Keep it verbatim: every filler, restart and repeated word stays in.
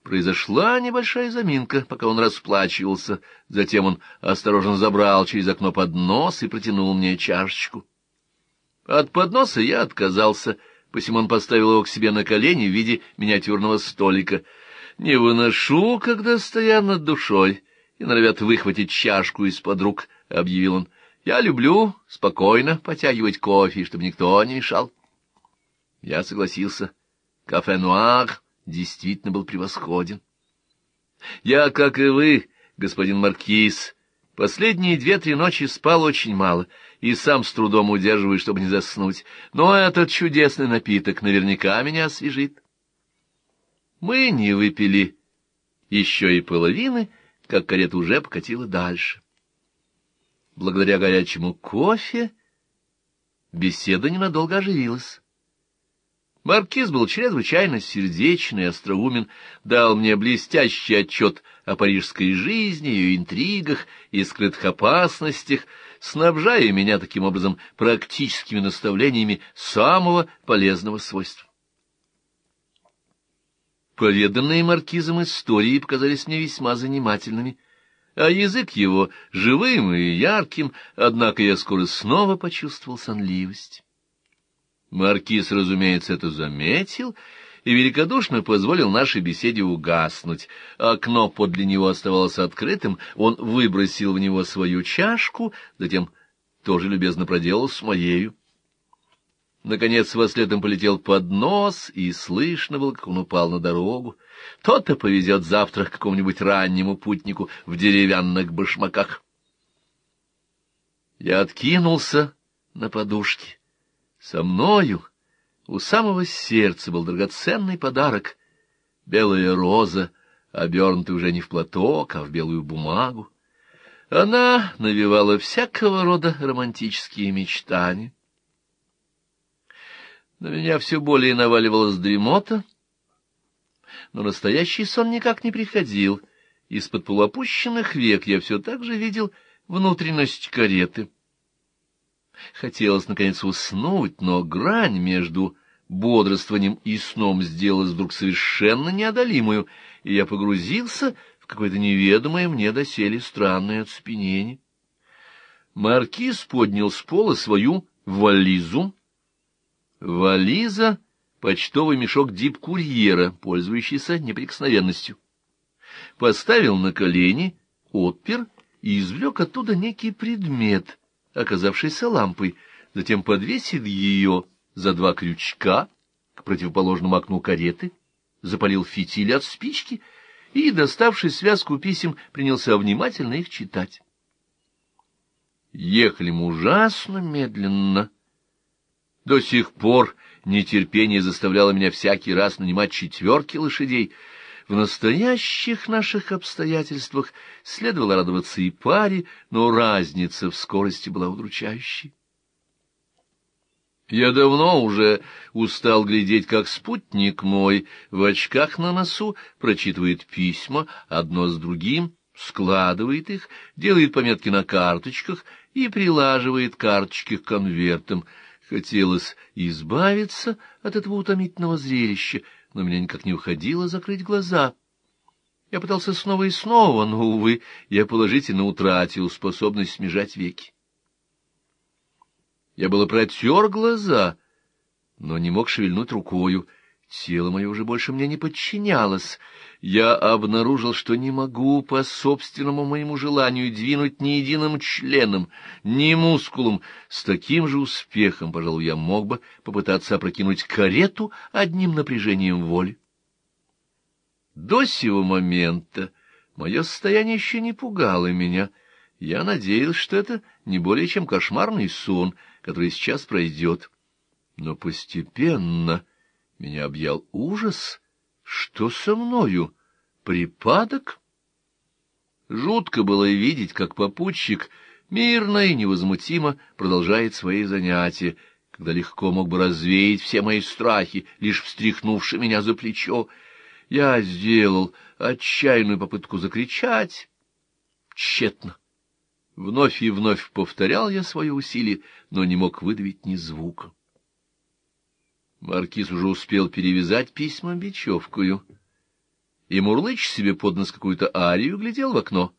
Произошла небольшая заминка, пока он расплачивался. Затем он осторожно забрал через окно поднос и протянул мне чашечку. От подноса я отказался, посему он поставил его к себе на колени в виде миниатюрного столика. Не выношу, когда стоят над душой и норовят выхватить чашку из-под рук, — объявил он. Я люблю спокойно потягивать кофе, чтобы никто не мешал. Я согласился. Кафе «Нуар» действительно был превосходен. Я, как и вы, господин маркиз, последние две-три ночи спал очень мало и сам с трудом удерживаюсь, чтобы не заснуть, но этот чудесный напиток наверняка меня освежит. Мы не выпили еще и половины, как карета уже покатила дальше. Благодаря горячему кофе беседа ненадолго оживилась. Маркиз был чрезвычайно сердечный и остроумен, дал мне блестящий отчет о парижской жизни, ее интригах и скрытых опасностях, снабжая меня таким образом практическими наставлениями самого полезного свойства. Поведанные маркизом истории показались мне весьма занимательными, а язык его живым и ярким, однако я скоро снова почувствовал сонливость. Маркиз, разумеется, это заметил и великодушно позволил нашей беседе угаснуть. Окно подле него оставалось открытым, он выбросил в него свою чашку, затем тоже любезно проделал с моею. Наконец во следом полетел поднос, и слышно было, как он упал на дорогу. То-то повезет завтра к какому-нибудь раннему путнику в деревянных башмаках. Я откинулся на подушки. Со мною у самого сердца был драгоценный подарок — белая роза, обернутая уже не в платок, а в белую бумагу. Она навевала всякого рода романтические мечтания. На меня все более наваливалась дремота, но настоящий сон никак не приходил. Из-под полуопущенных век я все так же видел внутренность кареты. Хотелось, наконец, уснуть, но грань между бодрствованием и сном сделалась вдруг совершенно неодолимую, и я погрузился в какое-то неведомое мне доселе странное оцепенение. Маркиз поднял с пола свою вализу. Вализа — почтовый мешок дипкурьера, пользующийся неприкосновенностью. Поставил на колени, отпер и извлек оттуда некий предмет, оказавшийся лампой, затем подвесил ее за два крючка к противоположному окну кареты, запалил фитиль от спички и, доставший связку писем, принялся внимательно их читать. Ехали мы ужасно медленно. До сих пор нетерпение заставляло меня всякий раз нанимать четверки лошадей. В настоящих наших обстоятельствах следовало радоваться и паре, но разница в скорости была удручающей. Я давно уже устал глядеть, как спутник мой в очках на носу прочитывает письма одно с другим, складывает их, делает пометки на карточках и прилаживает карточки к конвертам. Хотелось избавиться от этого утомительного зрелища, но меня никак не уходило закрыть глаза. Я пытался снова и снова, но, увы, я положительно утратил способность смежать веки. Я было протер глаза, но не мог шевельнуть рукою. Тело мое уже больше мне не подчинялось. Я обнаружил, что не могу по собственному моему желанию двинуть ни единым членом, ни мускулом. С таким же успехом, пожалуй, я мог бы попытаться опрокинуть карету одним напряжением воли. До сего момента мое состояние еще не пугало меня. Я надеялся, что это не более чем кошмарный сон, который сейчас пройдет. Но постепенно меня объял ужас. Что со мною? Припадок? Жутко было видеть, как попутчик мирно и невозмутимо продолжает свои занятия, когда легко мог бы развеять все мои страхи, лишь встряхнувши меня за плечо. Я сделал отчаянную попытку закричать. Тщетно. Вновь и вновь повторял я свое усилие, но не мог выдавить ни звука. Маркиз уже успел перевязать письма бечевкою. и, мурлыча себе под нос какую-то арию, глядел в окно.